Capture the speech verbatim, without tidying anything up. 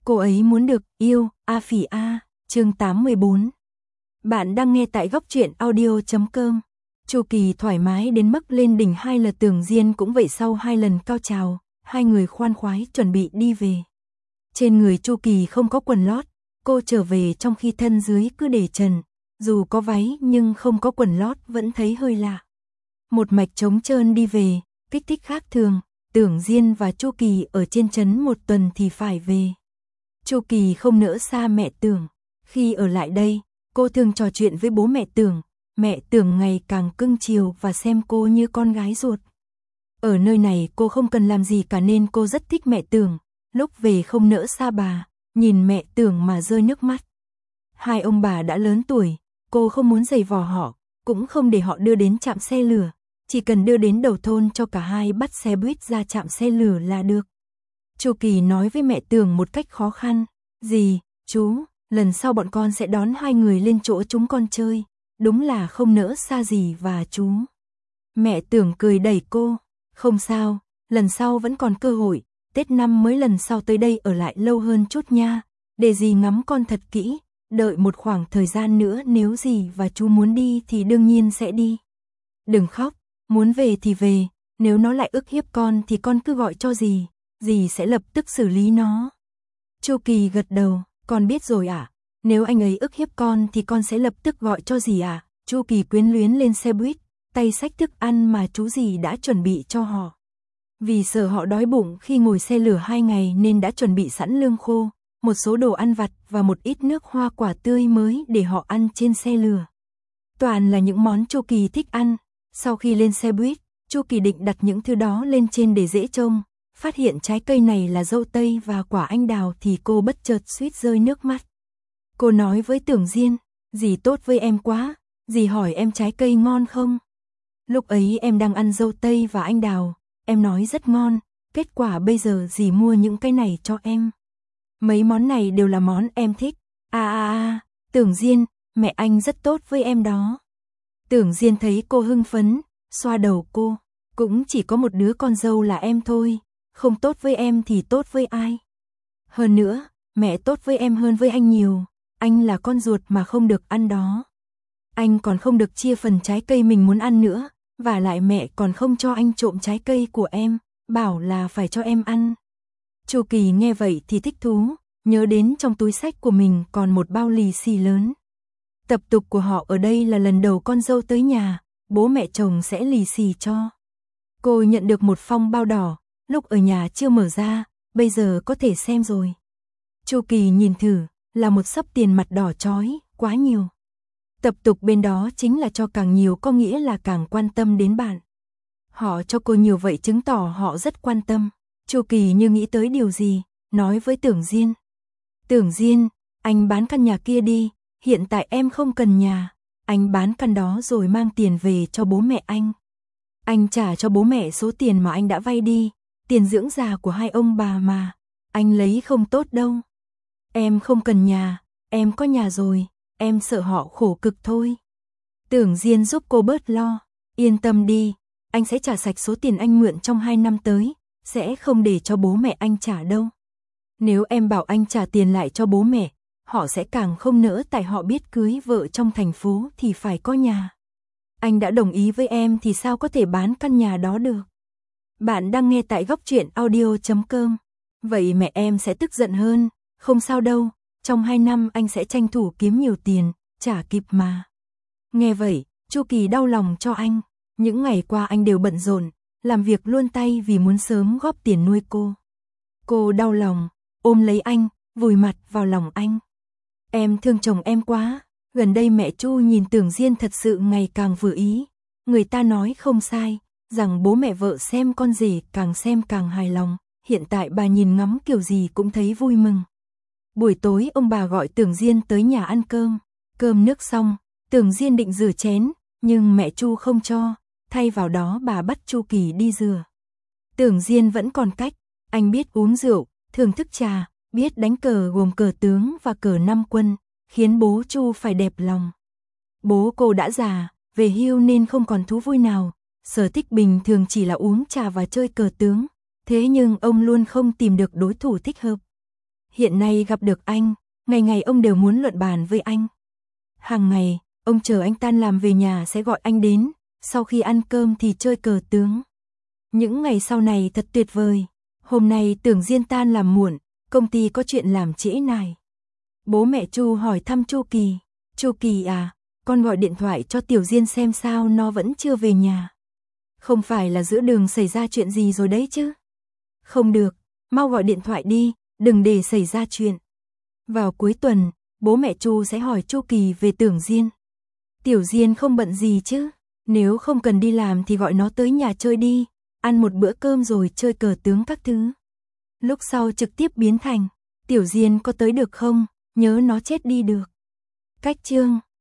Cô ấy muốn được yêu, A Phỉ A, chương tám mươi bốn. Bạn đang nghe tại góc truyện audio chấm com. Chu Kỳ thoải mái đến mức lên đỉnh hai lần, Tưởng Diên cũng vậy, sau hai lần cao trào, hai người khoan khoái chuẩn bị đi về. Trên người Chu Kỳ không có quần lót, cô trở về trong khi thân dưới cứ để trần, dù có váy nhưng không có quần lót vẫn thấy hơi lạ. Một mạch trống trơn đi về, kích thích khác thường, Tưởng Diên và Chu Kỳ ở trên trấn một tuần thì phải về. Chu Kỳ không nỡ xa mẹ Tưởng, khi ở lại đây, cô thường trò chuyện với bố mẹ Tưởng, mẹ Tưởng ngày càng cưng chiều và xem cô như con gái ruột. Ở nơi này cô không cần làm gì cả nên cô rất thích mẹ Tưởng, lúc về không nỡ xa bà, nhìn mẹ Tưởng mà rơi nước mắt. Hai ông bà đã lớn tuổi, cô không muốn giày vò họ, cũng không để họ đưa đến trạm xe lửa, chỉ cần đưa đến đầu thôn cho cả hai bắt xe buýt ra trạm xe lửa là được. Chu Kỳ nói với mẹ Tưởng một cách khó khăn, "Dì, chú, lần sau bọn con sẽ đón hai người lên chỗ chúng con chơi, đúng là không nỡ xa dì và chú." Mẹ Tưởng cười đẩy cô, "Không sao, lần sau vẫn còn cơ hội, Tết năm mới lần sau tới đây ở lại lâu hơn chút nha, để dì ngắm con thật kỹ, đợi một khoảng thời gian nữa nếu dì và chú muốn đi thì đương nhiên sẽ đi. Đừng khóc, muốn về thì về, nếu nó lại ức hiếp con thì con cứ gọi cho dì, dì sẽ lập tức xử lý nó." Chu Kỳ gật đầu, "Con biết rồi ạ, à? Nếu anh ấy ức hiếp con thì con sẽ lập tức gọi cho dì ạ." À? Chu Kỳ quyến luyến lên xe buýt, tay xách thức ăn mà chú dì đã chuẩn bị cho họ. Vì sợ họ đói bụng khi ngồi xe lửa hai ngày nên đã chuẩn bị sẵn lương khô, một số đồ ăn vặt và một ít nước hoa quả tươi mới để họ ăn trên xe lửa. Toàn là những món Chu Kỳ thích ăn. Sau khi lên xe buýt, Chu Kỳ định đặt những thứ đó lên trên để dễ trông, phát hiện trái cây này là dâu tây và quả anh đào thì cô bất chợt suýt rơi nước mắt. Cô nói với Tưởng Diên, "Dì tốt với em quá, dì hỏi em trái cây ngon không? Lúc ấy em đang ăn dâu tây và anh đào, em nói rất ngon, kết quả bây giờ dì mua những cái này cho em. Mấy món này đều là món em thích." "À à à, Tưởng Diên, mẹ anh rất tốt với em đó." Tưởng Diên thấy cô hưng phấn, xoa đầu cô, "Cũng chỉ có một đứa con dâu là em thôi, không tốt với em thì tốt với ai? Hơn nữa, mẹ tốt với em hơn với anh nhiều, anh là con ruột mà không được ăn đó. Anh còn không được chia phần trái cây mình muốn ăn nữa, và lại mẹ còn không cho anh trộm trái cây của em, bảo là phải cho em ăn." Chu Kỳ nghe vậy thì thích thú, nhớ đến trong túi xách của mình còn một bao lì xì lớn. Tập tục của họ ở đây là lần đầu con dâu tới nhà, bố mẹ chồng sẽ lì xì cho. Cô nhận được một phong bao đỏ, lúc ở nhà chưa mở ra, bây giờ có thể xem rồi. Chu Kỳ nhìn thử, là một xấp tiền mặt đỏ chói, quá nhiều. Tập tục bên đó chính là cho càng nhiều có nghĩa là càng quan tâm đến bạn. Họ cho cô nhiều vậy chứng tỏ họ rất quan tâm. Chu Kỳ như nghĩ tới điều gì, nói với Tưởng Diên. "Tưởng Diên, anh bán căn nhà kia đi, hiện tại em không cần nhà, anh bán căn đó rồi mang tiền về cho bố mẹ anh. Anh trả cho bố mẹ số tiền mà anh đã vay đi, tiền dưỡng già của hai ông bà mà, anh lấy không tốt đâu. Em không cần nhà, em có nhà rồi, em sợ họ khổ cực thôi." Tưởng Diên giúp cô bớt lo, "Yên tâm đi, anh sẽ trả sạch số tiền anh mượn trong hai năm tới, sẽ không để cho bố mẹ anh trả đâu. Nếu em bảo anh trả tiền lại cho bố mẹ, họ sẽ càng không nỡ, tại họ biết cưới vợ trong thành phố thì phải có nhà. Anh đã đồng ý với em thì sao có thể bán căn nhà đó được." Bạn đang nghe tại góc truyện audio chấm com. "Vậy mẹ em sẽ tức giận hơn." "Không sao đâu, trong hai năm anh sẽ tranh thủ kiếm nhiều tiền, trả kịp mà." Nghe vậy, Chu Kỳ đau lòng cho anh. Những ngày qua anh đều bận rộn, làm việc luôn tay vì muốn sớm góp tiền nuôi cô. Cô đau lòng, ôm lấy anh, vùi mặt vào lòng anh. "Em thương chồng em quá." Gần đây mẹ Chu nhìn Tưởng Diên thật sự ngày càng vừa ý. Người ta nói không sai, rằng bố mẹ vợ xem con rể càng xem càng hài lòng. Hiện tại bà nhìn ngắm kiểu gì cũng thấy vui mừng. Buổi tối ông bà gọi Tưởng Diên tới nhà ăn cơm. Cơm nước xong, Tưởng Diên định rửa chén, nhưng mẹ Chu không cho, thay vào đó bà bắt Chu Kỳ đi rửa. Tưởng Diên vẫn còn cách, anh biết uống rượu, thưởng thức trà, biết đánh cờ gồm cờ tướng và cờ năm quân, khiến bố Chu phải đẹp lòng. Bố cô đã già, về hưu nên không còn thú vui nào, sở thích bình thường chỉ là uống trà và chơi cờ tướng, thế nhưng ông luôn không tìm được đối thủ thích hợp. Hiện nay gặp được anh, ngày ngày ông đều muốn luận bàn với anh. Hàng ngày, ông chờ anh tan làm về nhà sẽ gọi anh đến, sau khi ăn cơm thì chơi cờ tướng. Những ngày sau này thật tuyệt vời. Hôm nay Tưởng Diên tan làm muộn, công ty có chuyện làm trễ nải. Bố mẹ Chu hỏi thăm Chu Kỳ. Chu Kỳ à, con gọi điện thoại cho Tiểu Diên xem sao nó vẫn chưa về nhà. Không phải là giữa đường xảy ra chuyện gì rồi đấy chứ? Không được, mau gọi điện thoại đi, đừng để xảy ra chuyện. Vào cuối tuần, bố mẹ Chu sẽ hỏi Chu Kỳ về Tưởng Diên. Tiểu Diên không bận gì chứ? Nếu không cần đi làm thì gọi nó tới nhà chơi đi, ăn một bữa cơm rồi chơi cờ tướng các thứ. Lúc sau trực tiếp biến thành, Tiểu Diên có tới được không? Nhớ nó chết đi được. Cách chương